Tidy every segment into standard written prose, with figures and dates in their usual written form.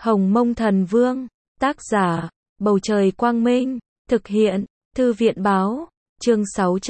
Hồng Mông Thần Vương, tác giả, Bầu Trời Quang Minh, thực hiện, Thư viện Báo, chương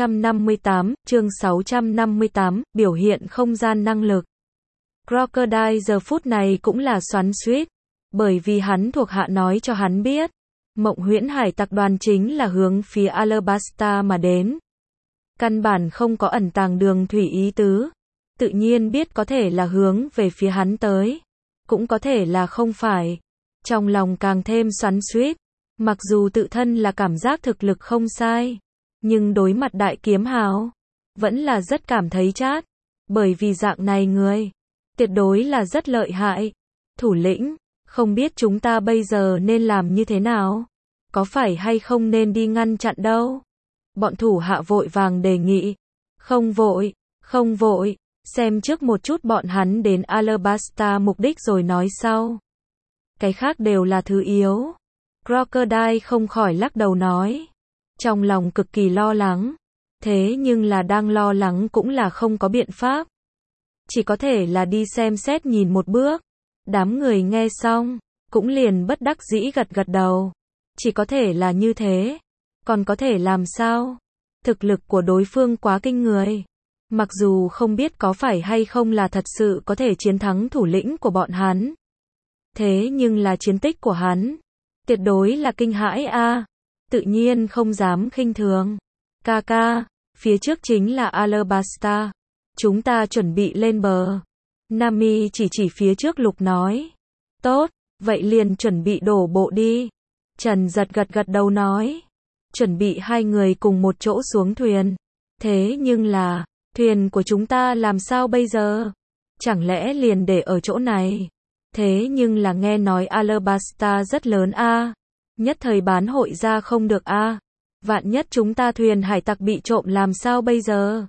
658, biểu hiện không gian năng lực. Crocodile giờ phút này cũng là xoắn xuýt, bởi vì hắn thuộc hạ nói cho hắn biết, Mộng Huyễn Hải Tặc đoàn chính là hướng phía Alabasta mà đến. Căn bản không có ẩn tàng đường thủy ý tứ, tự nhiên biết có thể là hướng về phía hắn tới, cũng có thể là không phải. Trong lòng càng thêm xoắn xuýt, mặc dù tự thân là cảm giác thực lực không sai, nhưng đối mặt đại kiếm hào, vẫn là rất cảm thấy chát, bởi vì dạng này người, tuyệt đối là rất lợi hại. Thủ lĩnh, không biết chúng ta bây giờ nên làm như thế nào? Có phải hay không nên đi ngăn chặn đâu? Bọn thủ hạ vội vàng đề nghị. Không vội, xem trước một chút bọn hắn đến Alabasta mục đích rồi nói sau. Cái khác đều là thứ yếu. Crocodile không khỏi lắc đầu nói. Trong lòng cực kỳ lo lắng. Thế nhưng là đang lo lắng cũng là không có biện pháp. Chỉ có thể là đi xem xét nhìn một bước. Đám người nghe xong, cũng liền bất đắc dĩ gật gật đầu. Chỉ có thể là như thế. Còn có thể làm sao? Thực lực của đối phương quá kinh người. Mặc dù không biết có phải hay không là thật sự có thể chiến thắng thủ lĩnh của bọn hắn. Thế nhưng là chiến tích của hắn, tuyệt đối là kinh hãi a, tự nhiên không dám khinh thường. Ca, phía trước chính là Alabasta. Chúng ta chuẩn bị lên bờ. Nami chỉ phía trước Lục nói. Tốt, vậy liền chuẩn bị đổ bộ đi. Trần Giật gật đầu nói. Chuẩn bị hai người cùng một chỗ xuống thuyền. Thế nhưng là, thuyền của chúng ta làm sao bây giờ? Chẳng lẽ liền để ở chỗ này? Thế nhưng là nghe nói Alabasta rất lớn a, nhất thời bán hội ra không được a. Vạn nhất chúng ta thuyền hải tặc bị trộm làm sao bây giờ?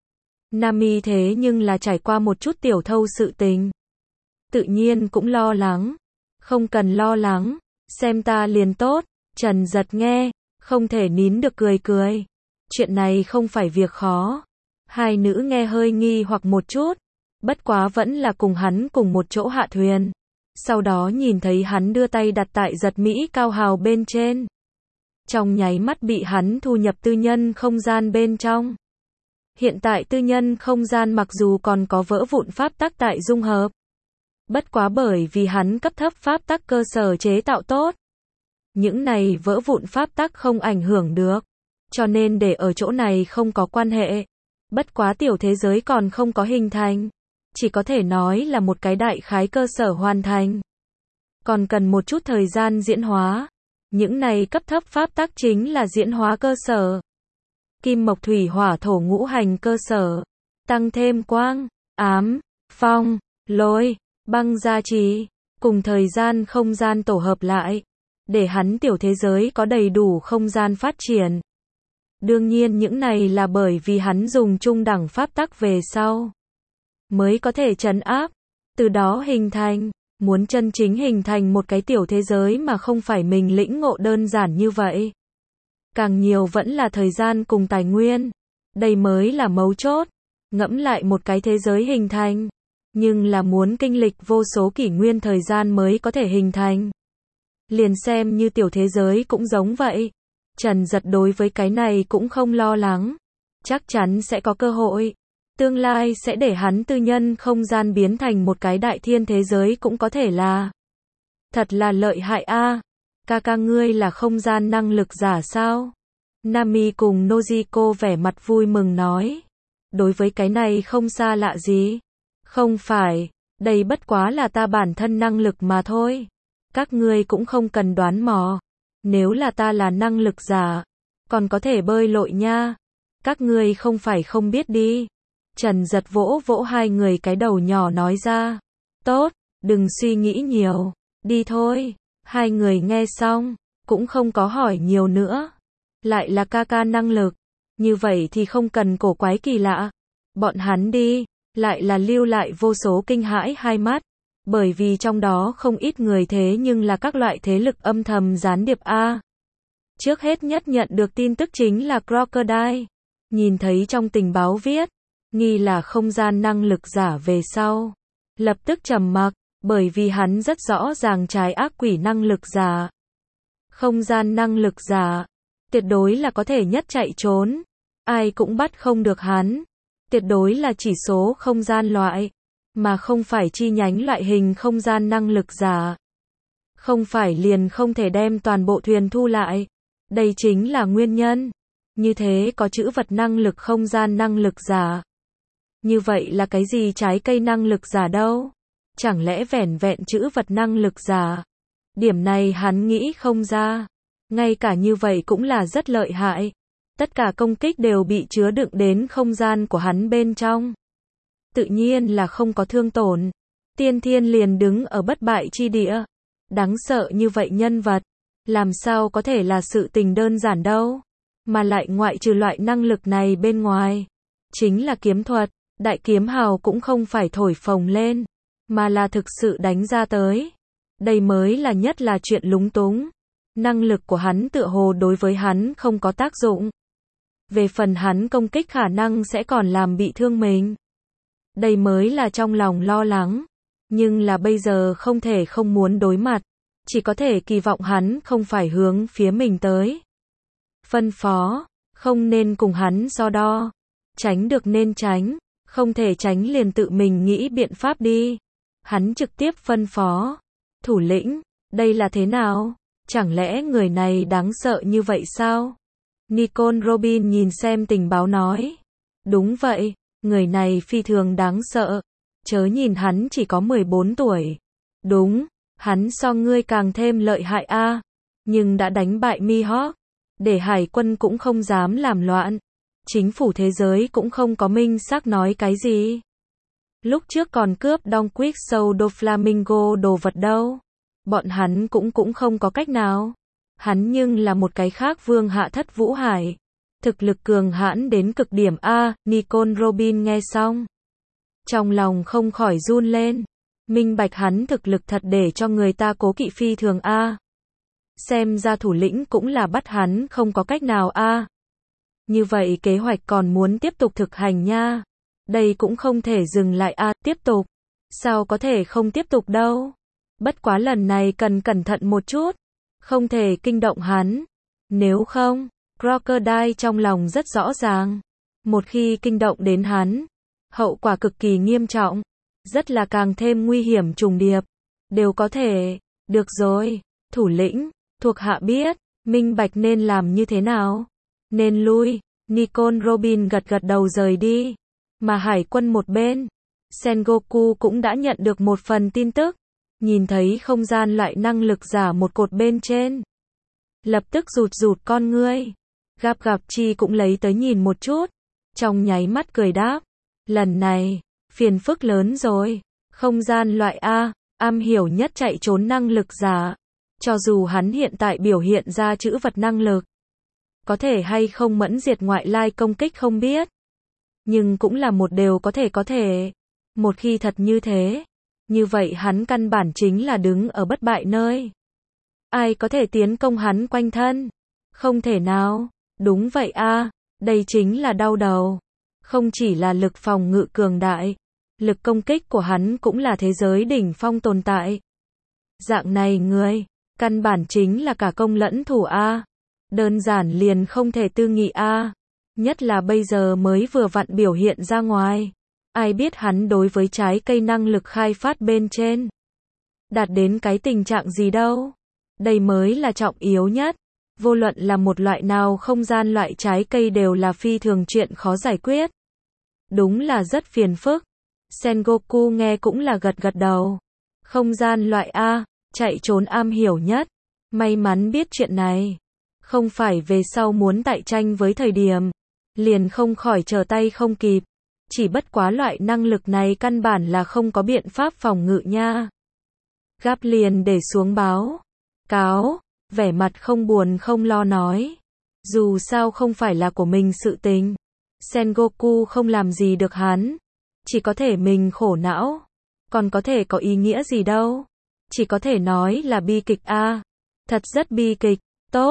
Nami thế nhưng là trải qua một chút tiểu thâu sự tình, tự nhiên cũng lo lắng. Không cần lo lắng, xem ta liền tốt. Trần Giật nghe, không thể nín được cười. Chuyện này không phải việc khó. Hai nữ nghe hơi nghi hoặc một chút, bất quá vẫn là cùng hắn cùng một chỗ hạ thuyền. Sau đó nhìn thấy hắn đưa tay đặt tại Giật Mỹ Cao Hào bên trên. Trong nháy mắt bị hắn thu nhập tư nhân không gian bên trong. Hiện tại tư nhân không gian mặc dù còn có vỡ vụn pháp tắc tại dung hợp. Bất quá bởi vì hắn cấp thấp pháp tắc cơ sở chế tạo tốt. Những này vỡ vụn pháp tắc không ảnh hưởng được. Cho nên để ở chỗ này không có quan hệ. Bất quá tiểu thế giới còn không có hình thành. Chỉ có thể nói là một cái đại khái cơ sở hoàn thành. Còn cần một chút thời gian diễn hóa. Những này cấp thấp pháp tắc chính là diễn hóa cơ sở. Kim mộc thủy hỏa thổ ngũ hành cơ sở. Tăng thêm quang, ám, phong, lôi, băng gia trì. Cùng thời gian không gian tổ hợp lại. Để hắn tiểu thế giới có đầy đủ không gian phát triển. Đương nhiên những này là bởi vì hắn dùng trung đẳng pháp tắc về sau. Mới có thể trấn áp. Từ đó hình thành. Muốn chân chính hình thành một cái tiểu thế giới mà không phải mình lĩnh ngộ đơn giản như vậy. Càng nhiều vẫn là thời gian cùng tài nguyên. Đây mới là mấu chốt. Ngẫm lại một cái thế giới hình thành. Nhưng là muốn kinh lịch vô số kỷ nguyên thời gian mới có thể hình thành. Liền xem như tiểu thế giới cũng giống vậy. Trần Giật đối với cái này cũng không lo lắng. Chắc chắn sẽ có cơ hội. Tương lai sẽ để hắn tư nhân không gian biến thành một cái đại thiên thế giới cũng có thể là. Thật là lợi hại a. Ca ngươi là không gian năng lực giả sao? Nami cùng Nojiko vẻ mặt vui mừng nói. Đối với cái này không xa lạ gì. Không phải, đây bất quá là ta bản thân năng lực mà thôi. Các ngươi cũng không cần đoán mò. Nếu là ta là năng lực giả, còn có thể bơi lội nha. Các ngươi không phải không biết đi. Trần Giật vỗ hai người cái đầu nhỏ nói ra. Tốt, đừng suy nghĩ nhiều. Đi thôi. Hai người nghe xong, cũng không có hỏi nhiều nữa. Lại là ca năng lực. Như vậy thì không cần cổ quái kỳ lạ. Bọn hắn đi, lại là lưu lại vô số kinh hãi hai mắt. Bởi vì trong đó không ít người thế nhưng là các loại thế lực âm thầm gián điệp a. Trước hết nhất nhận được tin tức chính là Crocodile. Nhìn thấy trong tình báo viết, nghi là không gian năng lực giả về sau. Lập tức trầm mặc, Bởi vì hắn rất rõ ràng trái ác quỷ năng lực giả. Không gian năng lực giả. Tuyệt đối là có thể nhất chạy trốn. Ai cũng bắt không được hắn. Tuyệt đối là chỉ số không gian loại. Mà không phải chi nhánh loại hình không gian năng lực giả. Không phải liền không thể đem toàn bộ thuyền thu lại. Đây chính là nguyên nhân. Như thế có chữ vật năng lực không gian năng lực giả. Như vậy là cái gì trái cây năng lực giả đâu? Chẳng lẽ vẻn vẹn chữ vật năng lực giả? Điểm này hắn nghĩ không ra. Ngay cả như vậy cũng là rất lợi hại. Tất cả công kích đều bị chứa đựng đến không gian của hắn bên trong. Tự nhiên là không có thương tổn. Tiên Thiên liền đứng ở bất bại chi địa. Đáng sợ như vậy nhân vật. Làm sao có thể là sự tình đơn giản đâu. Mà lại ngoại trừ loại năng lực này bên ngoài. Chính là kiếm thuật. Đại kiếm hào cũng không phải thổi phồng lên. Mà là thực sự đánh ra tới. Đây mới là nhất là chuyện lúng túng. Năng lực của hắn tựa hồ đối với hắn không có tác dụng. Về phần hắn công kích khả năng sẽ còn làm bị thương mình. Đây mới là trong lòng lo lắng. Nhưng là bây giờ không thể không muốn đối mặt. Chỉ có thể kỳ vọng hắn không phải hướng phía mình tới. Phân phó. Không nên cùng hắn so đo. Tránh được nên tránh. Không thể tránh liền tự mình nghĩ biện pháp đi. Hắn trực tiếp phân phó. Thủ lĩnh. Đây là thế nào? Chẳng lẽ người này đáng sợ như vậy sao? Nicole Robin nhìn xem tình báo nói. Đúng vậy. Người này phi thường đáng sợ. Chớ nhìn hắn chỉ có 14 tuổi. Đúng. Hắn so ngươi càng thêm lợi hại a. Nhưng đã đánh bại Mihawk. Để hải quân cũng không dám làm loạn. Chính phủ thế giới cũng không có minh xác nói cái gì. Lúc trước còn cướp Don Quick Show do Flamingo đồ vật đâu. Bọn hắn cũng không có cách nào. Hắn nhưng là một cái khác vương hạ thất vũ hải. Thực lực cường hãn đến cực điểm a. Nicole Robin nghe xong. Trong lòng không khỏi run lên. Minh bạch hắn thực lực thật để cho người ta cố kỵ phi thường a. Xem ra thủ lĩnh cũng là bắt hắn không có cách nào a. Như vậy kế hoạch còn muốn tiếp tục thực hành nha. Đây cũng không thể dừng lại a. Tiếp tục. Sao có thể không tiếp tục đâu. Bất quá lần này cần cẩn thận một chút. Không thể kinh động hắn. Nếu không, Crocodile trong lòng rất rõ ràng. Một khi kinh động đến hắn, hậu quả cực kỳ nghiêm trọng. Rất là càng thêm nguy hiểm trùng điệp. Đều có thể. Được rồi. Thủ lĩnh, thuộc hạ biết. Minh bạch nên làm như thế nào. Nên lui. Nicole Robin gật gật đầu rời đi. Mà hải quân một bên. Sengoku cũng đã nhận được một phần tin tức. Nhìn thấy không gian loại năng lực giả một cột bên trên. Lập tức rụt con ngươi. Gặp chi cũng lấy tới nhìn một chút. Trong nháy mắt cười đáp. Lần này, phiền phức lớn rồi. Không gian loại A, am hiểu nhất chạy trốn năng lực giả. Cho dù hắn hiện tại biểu hiện ra chữ vật năng lực. Có thể hay không mẫn diệt ngoại lai công kích không biết. Nhưng cũng là một điều có thể. Một khi thật như thế. Như vậy hắn căn bản chính là đứng ở bất bại nơi. Ai có thể tiến công hắn quanh thân? Không thể nào. Đúng vậy a. Đây chính là đau đầu. Không chỉ là lực phòng ngự cường đại. Lực công kích của hắn cũng là thế giới đỉnh phong tồn tại. Dạng này người. Căn bản chính là cả công lẫn thủ a. Đơn giản liền không thể tư nghị a. Nhất là bây giờ mới vừa vặn biểu hiện ra ngoài. Ai biết hắn đối với trái cây năng lực khai phát bên trên. Đạt đến cái tình trạng gì đâu. Đây mới là trọng yếu nhất. Vô luận là một loại nào không gian loại trái cây đều là phi thường chuyện khó giải quyết. Đúng là rất phiền phức. Sengoku nghe cũng là gật đầu. Không gian loại A, chạy trốn am hiểu nhất. May mắn biết chuyện này. Không phải về sau muốn tại tranh với thời điểm. Liền không khỏi trở tay không kịp. Chỉ bất quá loại năng lực này căn bản là không có biện pháp phòng ngự nha. Gáp liền để xuống báo. Cáo, vẻ mặt không buồn không lo nói. Dù sao không phải là của mình sự tình. Sengoku không làm gì được hắn. Chỉ có thể mình khổ não. Còn có thể có ý nghĩa gì đâu. Chỉ có thể nói là bi kịch a. Thật rất bi kịch.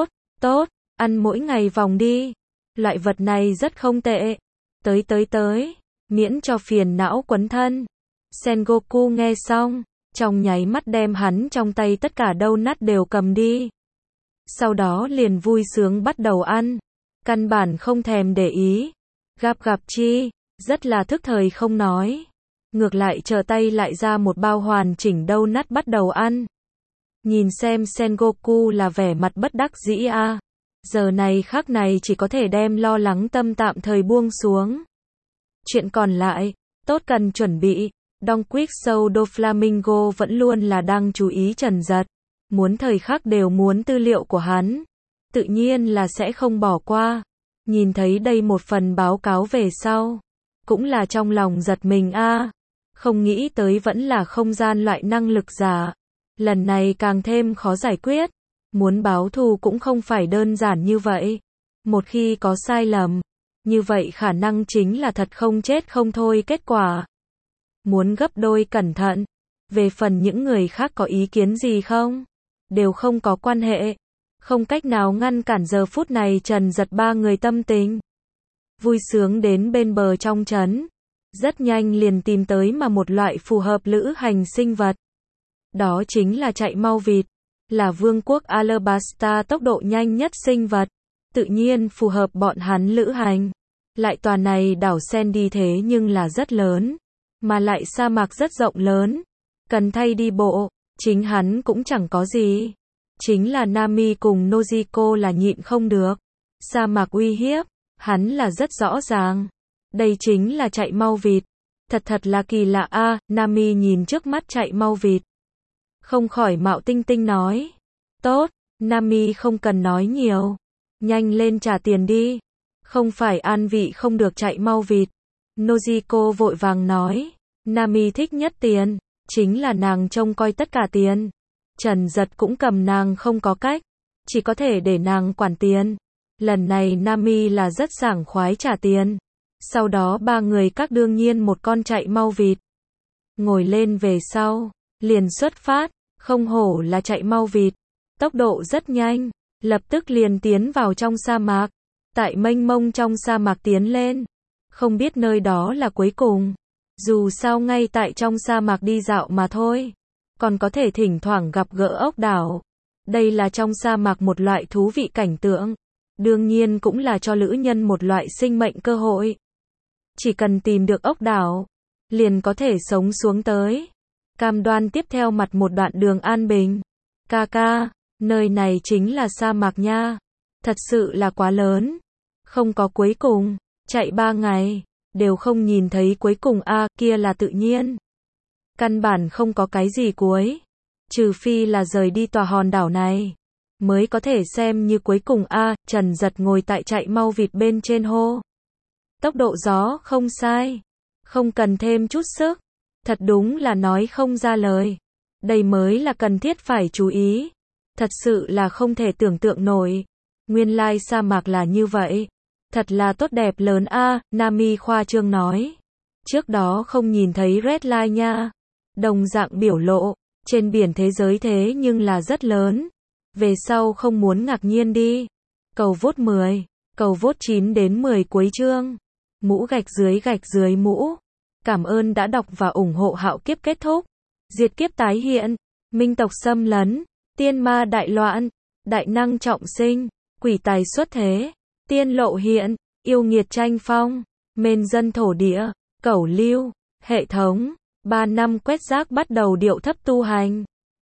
Tốt, ăn mỗi ngày vòng đi. Loại vật này rất không tệ. Tới. Miễn cho phiền não quấn thân. Sengoku nghe xong. trong nháy mắt đem hắn trong tay tất cả donut đều cầm đi. Sau đó liền vui sướng bắt đầu ăn, căn bản không thèm để ý. Gặp chi, rất là thức thời không nói. Ngược lại trở tay lại ra một bao hoàn chỉnh donut bắt đầu ăn. Nhìn xem Sengoku là vẻ mặt bất đắc dĩ a. Giờ này khắc này chỉ có thể đem lo lắng tâm tạm thời buông xuống. Chuyện còn lại, tốt cần chuẩn bị. Don Quick Show do Flamingo vẫn luôn là đang chú ý Trần Dật. Muốn thời khắc đều muốn tư liệu của hắn. Tự nhiên là sẽ không bỏ qua. Nhìn thấy đây một phần báo cáo về sau. Cũng là trong lòng giật mình a. Không nghĩ tới vẫn là không gian loại năng lực giả. Lần này càng thêm khó giải quyết. Muốn báo thù cũng không phải đơn giản như vậy. Một khi có sai lầm, như vậy khả năng chính là thật không chết không thôi kết quả. Muốn gấp đôi cẩn thận. Về phần những người khác có ý kiến gì không? Đều không có quan hệ. Không cách nào ngăn cản giờ phút này Trần Dật ba người tâm tình. Vui sướng đến bên bờ trong trấn. Rất nhanh liền tìm tới mà một loại phù hợp lữ hành sinh vật. Đó chính là chạy mau vịt. Là vương quốc Alabasta tốc độ nhanh nhất sinh vật. Tự nhiên phù hợp bọn hắn lữ hành. Lại tòa này đảo Sandy thế nhưng là rất lớn. Mà lại sa mạc rất rộng lớn. Cần thay đi bộ. Chính hắn cũng chẳng có gì. Chính là Nami cùng Nojiko là nhịn không được. Sa mạc uy hiếp. Hắn là rất rõ ràng. Đây chính là chạy mau vịt. Thật là kỳ lạ a. Nami nhìn trước mắt chạy mau vịt. Không khỏi mạo tinh tinh nói. Tốt, Nami không cần nói nhiều. Nhanh lên trả tiền đi. Không phải an vị không được chạy mau vịt. Nojiko vội vàng nói. Nami thích nhất tiền. Chính là nàng trông coi tất cả tiền. Trần Dật cũng cầm nàng không có cách. Chỉ có thể để nàng quản tiền. Lần này Nami là rất sảng khoái trả tiền. Sau đó ba người các đương nhiên một con chạy mau vịt. Ngồi lên về sau. Liền xuất phát. Không hổ là chạy mau vịt. Tốc độ rất nhanh. Lập tức liền tiến vào trong sa mạc. Tại mênh mông trong sa mạc tiến lên. Không biết nơi đó là cuối cùng. Dù sao ngay tại trong sa mạc đi dạo mà thôi. Còn có thể thỉnh thoảng gặp gỡ ốc đảo. Đây là trong sa mạc một loại thú vị cảnh tượng. Đương nhiên cũng là cho lữ nhân một loại sinh mệnh cơ hội. Chỉ cần tìm được ốc đảo. Liền có thể sống xuống tới. Cam đoan tiếp theo mặt một đoạn đường an bình. Ca, nơi này chính là sa mạc nha. Thật sự là quá lớn. Không có cuối cùng. Chạy 3 ngày. Đều không nhìn thấy cuối cùng a. Kia là tự nhiên. Căn bản không có cái gì cuối. Trừ phi là rời đi tòa hòn đảo này. Mới có thể xem như cuối cùng a. Trần Dật ngồi tại chạy mau vịt bên trên hô. Tốc độ gió không sai. Không cần thêm chút sức. Thật đúng là nói không ra lời. Đây mới là cần thiết phải chú ý. Thật sự là không thể tưởng tượng nổi. Nguyên lai sa mạc là như vậy. Thật là tốt đẹp lớn a. Nami khoa trương nói. Trước đó không nhìn thấy Red Line nha. Đồng dạng biểu lộ. Trên biển thế giới thế nhưng là rất lớn. Về sau không muốn ngạc nhiên đi. Cầu vote 10. Cầu vote 9 đến 10 cuối chương. Mũ gạch dưới mũ. Cảm ơn đã đọc và ủng hộ Hạo Kiếp kết thúc. Diệt kiếp tái hiện. Minh tộc xâm lấn. Tiên ma đại loạn. Đại năng trọng sinh. Quỷ tài xuất thế. Tiên lộ hiện. Yêu nghiệt tranh phong. Mên dân thổ địa. Cẩu lưu. Hệ thống. 3 năm quét rác bắt đầu điệu thấp tu hành.